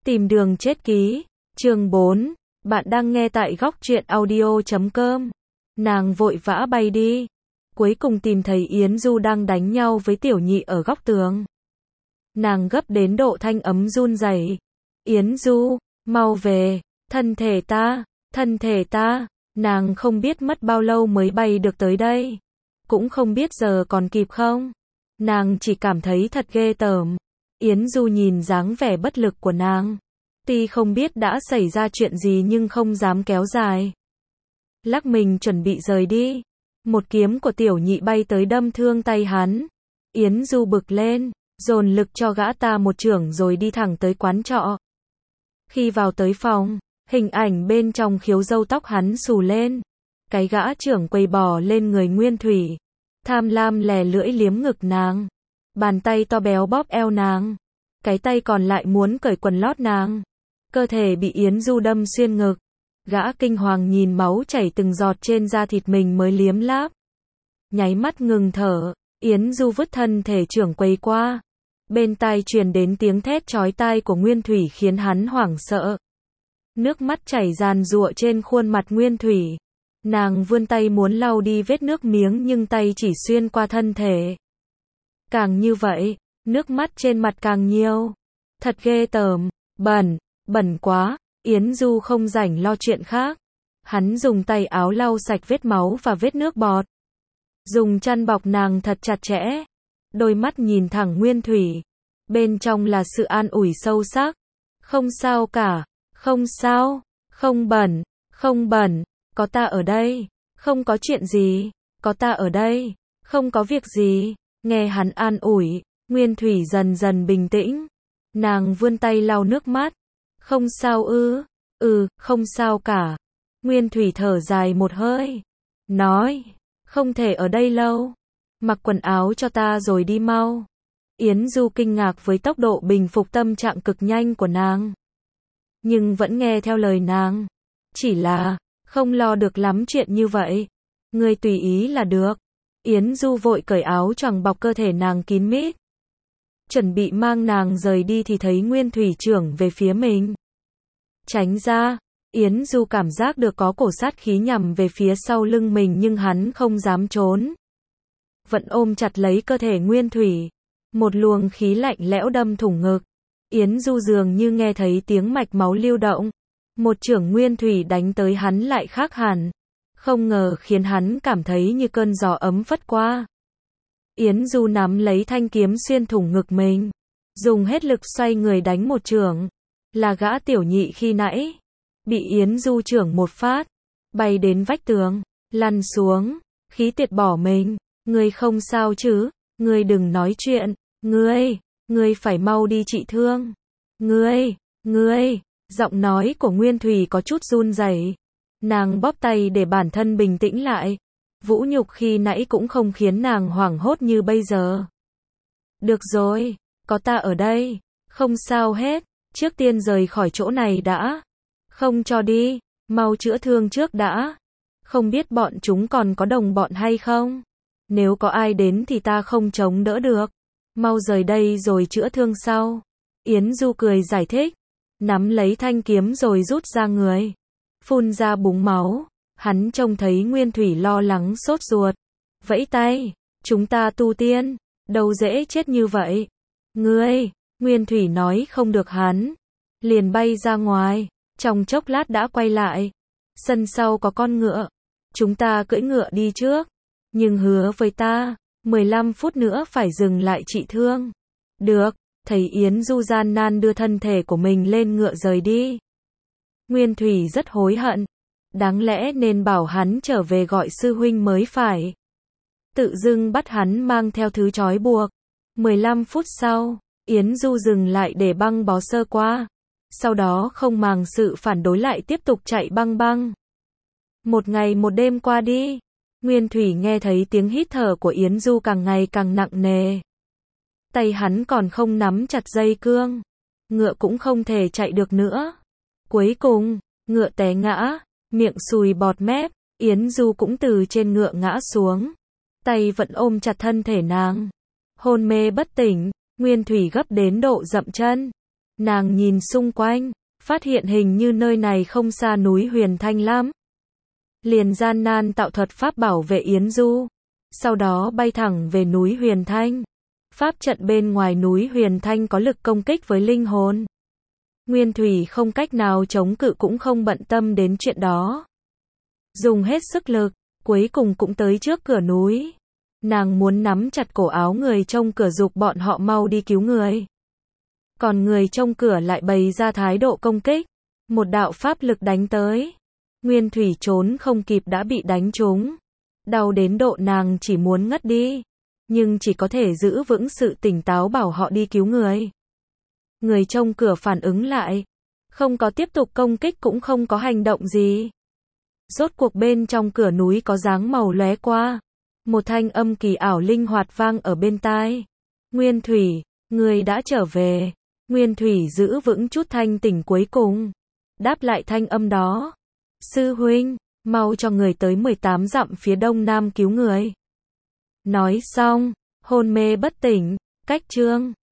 Tìm đường chết ký, chương 4, bạn đang nghe tại góc truyện audio.com. Nàng vội vã bay đi, cuối cùng tìm thấy Yến Du đang đánh nhau với Tiểu Nhị ở góc tường. Nàng gấp đến độ thanh ấm run rẩy. Yến Du, mau về, thân thể ta, nàng không biết mất bao lâu mới bay được tới đây. Cũng không biết giờ còn kịp không. Nàng chỉ cảm thấy thật ghê tởm. Yến Du nhìn dáng vẻ bất lực của nàng. Tuy không biết đã xảy ra chuyện gì nhưng không dám kéo dài. Lắc mình chuẩn bị rời đi. Một kiếm của Tiểu Nhị bay tới đâm thương tay hắn. Yến Du bực lên, dồn lực cho gã ta một chưởng rồi đi thẳng tới quán trọ. Khi vào tới phòng, hình ảnh bên trong khiếu râu tóc hắn xù lên. Cái gã trưởng quầy bò lên người Nguyên Thủy. Tham lam lè lưỡi liếm ngực nàng. Bàn tay to béo bóp eo nàng. Cái tay còn lại muốn cởi quần lót nàng. Cơ thể bị Yến Du đâm xuyên ngực. Gã kinh hoàng nhìn máu chảy từng giọt trên da thịt mình mới liếm láp. Nháy mắt ngừng thở, Yến Du vứt thân thể trưởng quầy qua. Bên tai truyền đến tiếng thét chói tai của Nguyên Thủy khiến hắn hoảng sợ. Nước mắt chảy ràn rụa trên khuôn mặt Nguyên Thủy. Nàng vươn tay muốn lau đi vết nước miếng nhưng tay chỉ xuyên qua thân thể. Càng như vậy, nước mắt trên mặt càng nhiều. Thật ghê tởm, bẩn quá. Yến Du không rảnh lo chuyện khác. Hắn dùng tay áo lau sạch vết máu và vết nước bọt. Dùng chăn bọc nàng thật chặt chẽ. Đôi mắt nhìn thẳng Nguyên Thủy. Bên trong là sự an ủi sâu sắc. Không sao cả, không sao, không bẩn, có ta ở đây, không có chuyện gì, có ta ở đây, không có việc gì. Nghe hắn an ủi, Nguyên Thủy dần dần bình tĩnh. Nàng vươn tay lau nước mắt. Không sao ư? Không sao cả. Nguyên Thủy thở dài một hơi. Nói, không thể ở đây lâu. Mặc quần áo cho ta rồi đi mau. Yến Du kinh ngạc với tốc độ bình phục tâm trạng cực nhanh của nàng. Nhưng vẫn nghe theo lời nàng. Chỉ là, không lo được lắm chuyện như vậy. Ngươi tùy ý là được. Yến Du vội cởi áo choàng bọc cơ thể nàng kín mít. Chuẩn bị mang nàng rời đi thì thấy Nguyên Thủy chưởng về phía mình. Tránh ra, Yến Du cảm giác được có cổ sát khí nhằm về phía sau lưng mình nhưng hắn không dám trốn. Vẫn ôm chặt lấy cơ thể Nguyên Thủy. Một luồng khí lạnh lẽo đâm thủng ngực. Yến Du dường như nghe thấy tiếng mạch máu lưu động. Một chưởng Nguyên Thủy đánh tới hắn lại khác hẳn. Không ngờ khiến hắn cảm thấy như cơn gió ấm phất qua. Yến Du nắm lấy thanh kiếm xuyên thủng ngực mình. Dùng hết lực xoay người đánh một chưởng. Là gã Tiểu Nhị khi nãy. Bị Yến Du chưởng một phát. Bay đến vách tường. Lăn xuống. Khí tiệt bỏ mình. Ngươi không sao chứ? Ngươi đừng nói chuyện. Ngươi phải mau đi trị thương. Ngươi. Giọng nói của Nguyên Thủy có chút run rẩy. Nàng bóp tay để bản thân bình tĩnh lại. Vũ nhục khi nãy cũng không khiến nàng hoảng hốt như bây giờ. Được rồi, có ta ở đây. Không sao hết. Trước tiên rời khỏi chỗ này đã. Không cho đi. Mau chữa thương trước đã. Không biết bọn chúng còn có đồng bọn hay không? Nếu có ai đến thì ta không chống đỡ được. Mau rời đây rồi chữa thương sau. Yến Du cười giải thích. Nắm lấy thanh kiếm rồi rút ra người. Phun ra búng máu. Hắn trông thấy Nguyên Thủy lo lắng sốt ruột. Vẫy tay. Chúng ta tu tiên. Đâu dễ chết như vậy. Nguyên Thủy nói không được hắn. Liền bay ra ngoài. Trong chốc lát đã quay lại. Sân sau có con ngựa. Chúng ta cưỡi ngựa đi trước. Nhưng hứa với ta. 15 phút nữa phải dừng lại trị thương. Được. Thấy Yến Du gian nan đưa thân thể của mình lên ngựa rời đi. Nguyên Thủy rất hối hận. Đáng lẽ nên bảo hắn trở về gọi sư huynh mới phải. Tự dưng bắt hắn mang theo thứ trói buộc. 15 phút sau, Yến Du dừng lại để băng bó sơ qua. Sau đó không màng sự phản đối lại tiếp tục chạy băng. Một ngày một đêm qua đi. Nguyên Thủy nghe thấy tiếng hít thở của Yến Du càng ngày càng nặng nề. Tay hắn còn không nắm chặt dây cương. Ngựa cũng không thể chạy được nữa. Cuối cùng, ngựa té ngã. Miệng sùi bọt mép. Yến Du cũng từ trên ngựa ngã xuống. Tay vẫn ôm chặt thân thể nàng. Hôn mê bất tỉnh. Nguyên Thủy gấp đến độ dậm chân. Nàng nhìn xung quanh, phát hiện hình như nơi này không xa núi Huyền Thanh lắm. Liền gian nan tạo thuật pháp bảo vệ Yến Du. Sau đó bay thẳng về núi Huyền Thanh. Pháp trận bên ngoài núi Huyền Thanh có lực công kích với linh hồn. Nguyên Thủy không cách nào chống cự cũng không bận tâm đến chuyện đó. Dùng hết sức lực, cuối cùng cũng tới trước cửa núi. Nàng muốn nắm chặt cổ áo người trông cửa giục bọn họ mau đi cứu người. Còn người trông cửa lại bày ra thái độ công kích. Một đạo pháp lực đánh tới. Nguyên Thủy trốn không kịp đã bị đánh trúng. Đau đến độ nàng chỉ muốn ngất đi. Nhưng chỉ có thể giữ vững sự tỉnh táo bảo họ đi cứu người. Người trông cửa phản ứng lại. Không có tiếp tục công kích cũng không có hành động gì. Rốt cuộc bên trong cửa núi có dáng màu lóe qua. Một thanh âm kỳ ảo linh hoạt vang ở bên tai. Nguyên Thủy, người đã trở về. Nguyên Thủy giữ vững chút thanh tỉnh cuối cùng. Đáp lại thanh âm đó. Sư huynh, mau cho người tới 18 dặm phía đông nam cứu người. Nói xong, hôn mê bất tỉnh, cách chương.